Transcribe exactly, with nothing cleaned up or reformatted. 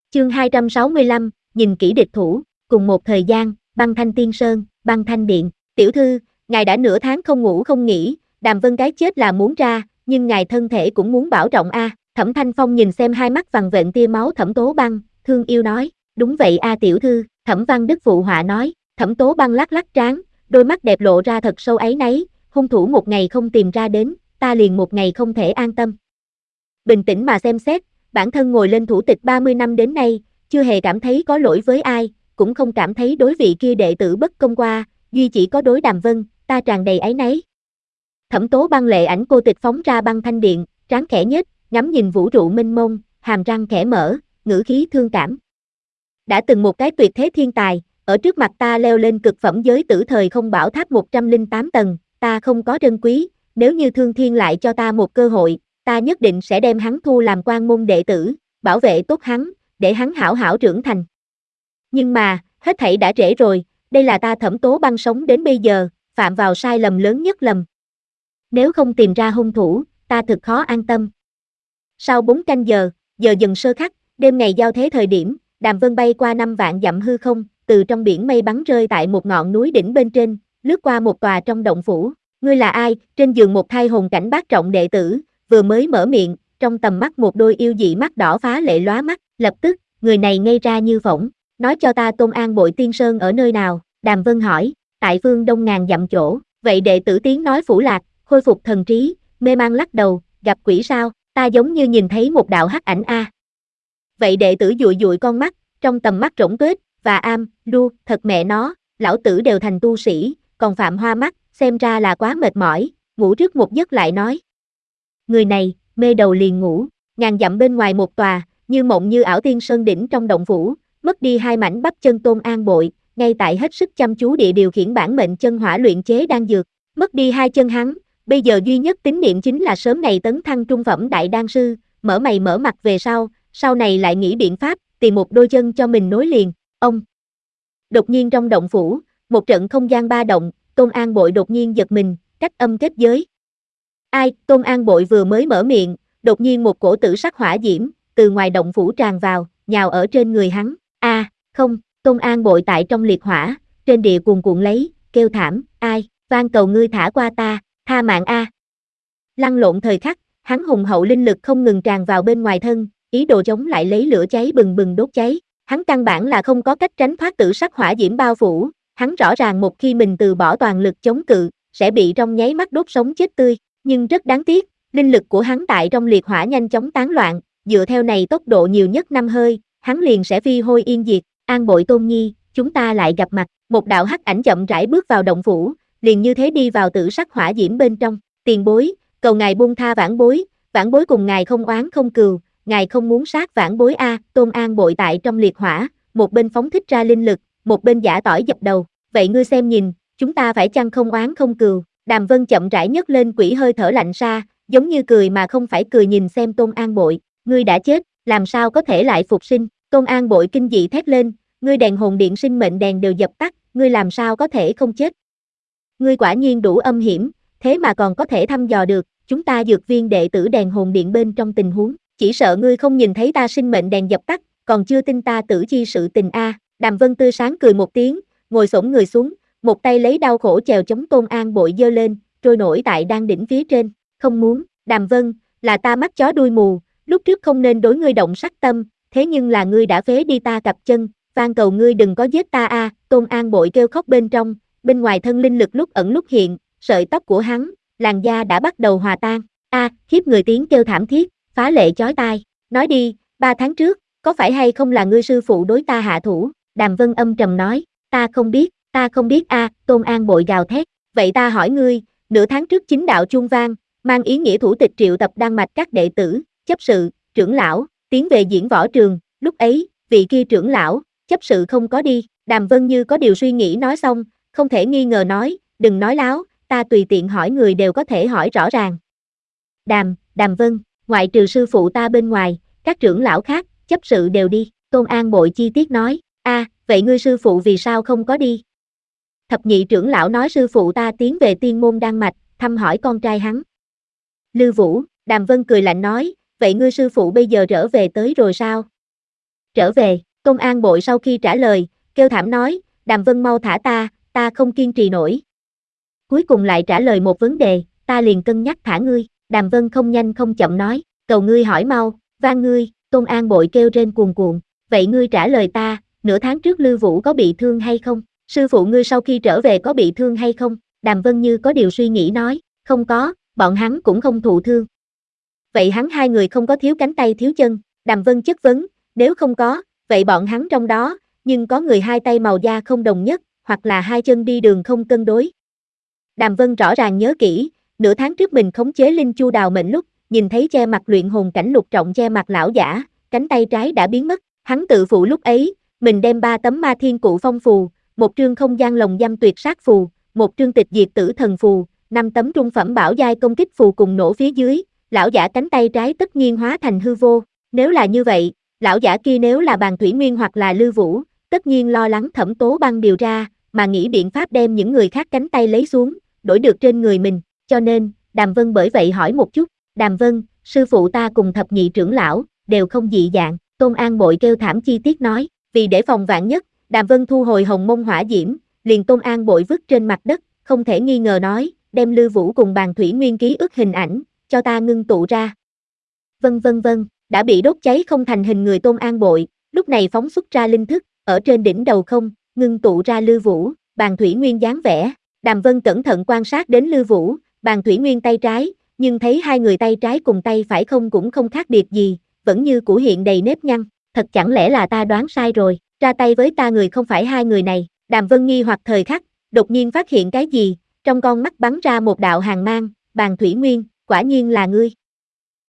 Chương hai trăm sáu mươi lăm, nhìn kỹ địch thủ, cùng một thời gian, Băng Thanh Tiên Sơn, Băng Thanh Điện, tiểu thư, ngài đã nửa tháng không ngủ không nghỉ, Đàm Vân cái chết là muốn ra, nhưng ngài thân thể cũng muốn bảo trọng a. Thẩm Thanh Phong nhìn xem hai mắt vằn vện tia máu Thẩm Tố Băng, thương yêu nói, đúng vậy a tiểu thư, Thẩm Văn Đức phụ họa nói, Thẩm Tố Băng lắc lắc trán, đôi mắt đẹp lộ ra thật sâu áy náy, hung thủ một ngày không tìm ra đến, ta liền một ngày không thể an tâm. Bình tĩnh mà xem xét, bản thân ngồi lên thủ tịch ba mươi năm đến nay, chưa hề cảm thấy có lỗi với ai, cũng không cảm thấy đối vị kia đệ tử bất công qua, duy chỉ có đối Đàm Vân, ta tràn đầy áy náy. Thẩm Tố Băng lệ ảnh cô tịch phóng ra băng thanh điện, trán khẽ nhếch, ngắm nhìn vũ trụ mênh mông, hàm răng khẽ mở, ngữ khí thương cảm. Đã từng một cái tuyệt thế thiên tài, ở trước mặt ta leo lên cực phẩm giới tử thời không bảo tháp một trăm lẻ tám tầng, ta không có trân quý, nếu như Thương Thiên lại cho ta một cơ hội, ta nhất định sẽ đem hắn thu làm quan môn đệ tử, bảo vệ tốt hắn, để hắn hảo hảo trưởng thành. Nhưng mà, hết thảy đã trễ rồi, đây là ta Thẩm Tố Băng sống đến bây giờ, phạm vào sai lầm lớn nhất lầm. Nếu không tìm ra hung thủ, ta thực khó an tâm. Sau bốn canh giờ, giờ dần sơ khắc, đêm ngày giao thế thời điểm, Đàm Vân bay qua năm vạn dặm hư không, từ trong biển mây bắn rơi tại một ngọn núi đỉnh bên trên, lướt qua một tòa trong động phủ. Ngươi là ai? Trên giường một thai hồn cảnh bát trọng đệ tử, vừa mới mở miệng, trong tầm mắt một đôi yêu dị mắt đỏ phá lệ lóa mắt, lập tức, người này ngây ra như phỗng, nói cho ta Tôn An Bội Tiên Sơn ở nơi nào? Đàm Vân hỏi, tại phương đông ngàn dặm chỗ, vậy đệ tử tiếng nói phủ lạc, khôi phục thần trí, mê mang lắc đầu, gặp quỷ sao, ta giống như nhìn thấy một đạo hắc ảnh a. Vậy đệ tử dụi dụi con mắt, trong tầm mắt rỗng tuếch, và am, lu, thật mẹ nó, lão tử đều thành tu sĩ, còn phạm hoa mắt, xem ra là quá mệt mỏi, ngủ trước một giấc lại nói. Người này, mê đầu liền ngủ, ngàn dặm bên ngoài một tòa, như mộng như ảo tiên sơn đỉnh trong động phủ, mất đi hai mảnh bắp chân Tôn An Bội, ngay tại hết sức chăm chú địa điều khiển bản mệnh chân hỏa luyện chế đan dược, mất đi hai chân hắn, bây giờ duy nhất tín niệm chính là sớm ngày tấn thăng trung phẩm đại đan sư, mở mày mở mặt về sau, sau này lại nghĩ biện pháp, tìm một đôi chân cho mình nối liền, ông. Đột nhiên trong động phủ, một trận không gian ba động, Tôn An Bội đột nhiên giật mình, cách âm kết giới. Ai, Tôn An Bội vừa mới mở miệng, đột nhiên một cổ tử sắc hỏa diễm, từ ngoài động phủ tràn vào, nhào ở trên người hắn, a, à, không, Tôn An Bội tại trong liệt hỏa, trên địa cuồn cuộn lấy, kêu thảm, ai, van cầu ngươi thả qua ta, tha mạng a. Lăn lộn thời khắc, hắn hùng hậu linh lực không ngừng tràn vào bên ngoài thân, ý đồ chống lại lấy lửa cháy bừng bừng đốt cháy, hắn căn bản là không có cách tránh thoát tử sắc hỏa diễm bao phủ, hắn rõ ràng một khi mình từ bỏ toàn lực chống cự, sẽ bị trong nháy mắt đốt sống chết tươi, nhưng rất đáng tiếc, linh lực của hắn tại trong liệt hỏa nhanh chóng tán loạn, dựa theo này tốc độ nhiều nhất năm hơi, hắn liền sẽ phi hôi yên diệt. An Bội Tôn Nhi, chúng ta lại gặp mặt, một đạo hắc ảnh chậm rãi bước vào động phủ, liền như thế đi vào tử sắc hỏa diễm bên trong, tiền bối, cầu ngài buông tha vãn bối, vãn bối cùng ngài không oán không cừu, ngài không muốn sát vãn bối a. Tôn An Bội tại trong liệt hỏa, một bên phóng thích ra linh lực, một bên giả tỏi dập đầu, vậy ngươi xem nhìn, chúng ta phải chăng không oán không cừu? Đàm Vân chậm rãi nhấc lên quỷ hơi thở lạnh xa, giống như cười mà không phải cười nhìn xem Tôn An Bội, ngươi đã chết, làm sao có thể lại phục sinh? Tôn An Bội kinh dị thét lên, ngươi đèn hồn điện sinh mệnh đèn đều dập tắt, ngươi làm sao có thể không chết? Ngươi quả nhiên đủ âm hiểm, thế mà còn có thể thăm dò được, chúng ta dược viên đệ tử đèn hồn điện bên trong tình huống, chỉ sợ ngươi không nhìn thấy ta sinh mệnh đèn dập tắt, còn chưa tin ta tử chi sự tình a. Đàm Vân tươi sáng cười một tiếng, ngồi xổm người xuống, một tay lấy đau khổ chèo chống Tôn An Bội giơ lên, trôi nổi tại đan đỉnh phía trên, không muốn, Đàm Vân, là ta mắt chó đuôi mù, lúc trước không nên đối ngươi động sát tâm, thế nhưng là ngươi đã phế đi ta cặp chân, van cầu ngươi đừng có giết ta a. Tôn An Bội kêu khóc bên trong, bên ngoài thân linh lực lúc ẩn lúc hiện, sợi tóc của hắn, làn da đã bắt đầu hòa tan, a, à, khiếp người tiếng kêu thảm thiết, phá lệ chói tai, nói đi, ba tháng trước, có phải hay không là ngươi sư phụ đối ta hạ thủ? Đàm Vân âm trầm nói, ta không biết, ta không biết a. Tôn An Bội gào thét, vậy ta hỏi ngươi, nửa tháng trước chính đạo chuông vang, mang ý nghĩa thủ tịch triệu tập đan mạch các đệ tử, chấp sự, trưởng lão, tiến về diễn võ trường, lúc ấy, vị kia trưởng lão, chấp sự không có đi. Đàm Vân như có điều suy nghĩ nói xong, không thể nghi ngờ nói, đừng nói láo, ta tùy tiện hỏi người đều có thể hỏi rõ ràng. Đàm, Đàm Vân, ngoại trừ sư phụ ta bên ngoài, các trưởng lão khác, chấp sự đều đi. Tôn An Bội chi tiết nói, a, à, vậy ngươi sư phụ vì sao không có đi? Thập nhị trưởng lão nói sư phụ ta tiến về tiên môn đan mạch, thăm hỏi con trai hắn. Lư Vũ, Đàm Vân cười lạnh nói, vậy ngươi sư phụ bây giờ trở về tới rồi sao? trở về, công an bội sau khi trả lời, kêu thảm nói, Đàm Vân mau thả ta, ta không kiên trì nổi. Cuối cùng lại trả lời một vấn đề, ta liền cân nhắc thả ngươi, Đàm Vân không nhanh không chậm nói, cầu ngươi hỏi mau, van ngươi, công an bội kêu rên cuồn cuộn, vậy ngươi trả lời ta, nửa tháng trước Lư Vũ có bị thương hay không, sư phụ ngươi sau khi trở về có bị thương hay không, Đàm Vân như có điều suy nghĩ nói, không có, bọn hắn cũng không thụ thương. Vậy hắn hai người không có thiếu cánh tay thiếu chân, Đàm Vân chất vấn, nếu không có, vậy bọn hắn trong đó, nhưng có người hai tay màu da không đồng nhất, hoặc là hai chân đi đường không cân đối. Đàm Vân rõ ràng nhớ kỹ, nửa tháng trước mình khống chế Linh Chu đào mệnh lúc, nhìn thấy che mặt luyện hồn cảnh Lục Trọng che mặt lão giả, cánh tay trái đã biến mất, hắn tự phụ lúc ấy, mình đem ba tấm ma thiên cụ phong phù, một trương không gian lồng giam tuyệt sát phù, một trương tịch diệt tử thần phù, năm tấm trung phẩm bảo giai công kích phù cùng nổ phía dưới, lão giả cánh tay trái tất nhiên hóa thành hư vô, nếu là như vậy, lão giả kia nếu là Bàn Thủy Nguyên hoặc là Lư Vũ, tất nhiên lo lắng Thẩm Tố Băng điều ra, mà nghĩ biện pháp đem những người khác cánh tay lấy xuống, đổi được trên người mình, cho nên, Đàm Vân bởi vậy hỏi một chút, Đàm Vân, sư phụ ta cùng thập nhị trưởng lão, đều không dị dạng, Tôn An Bội kêu thảm chi tiết nói, vì để phòng vạn nhất, Đàm Vân thu hồi hồng mông hỏa diễm, liền Tôn An Bội vứt trên mặt đất, không thể nghi ngờ nói, đem Lư Vũ cùng Bàn Thủy Nguyên ký ức hình ảnh, cho ta ngưng tụ ra. Vân vân vân, đã bị đốt cháy không thành hình người Tôn An Bội, lúc này phóng xuất ra linh thức, ở trên đỉnh đầu không, ngưng tụ ra Lư Vũ, Bàn Thủy Nguyên dáng vẻ. Đàm Vân cẩn thận quan sát đến Lư Vũ, Bàn Thủy Nguyên tay trái, nhưng thấy hai người tay trái cùng tay phải không cũng không khác biệt gì, vẫn như cũ hiện đầy nếp nhăn, thật chẳng lẽ là ta đoán sai rồi, ra tay với ta người không phải hai người này, Đàm Vân nghi hoặc thời khắc, đột nhiên phát hiện cái gì, trong con mắt bắn ra một đạo hàn mang, Bàn Thủy Nguyên, quả nhiên là ngươi,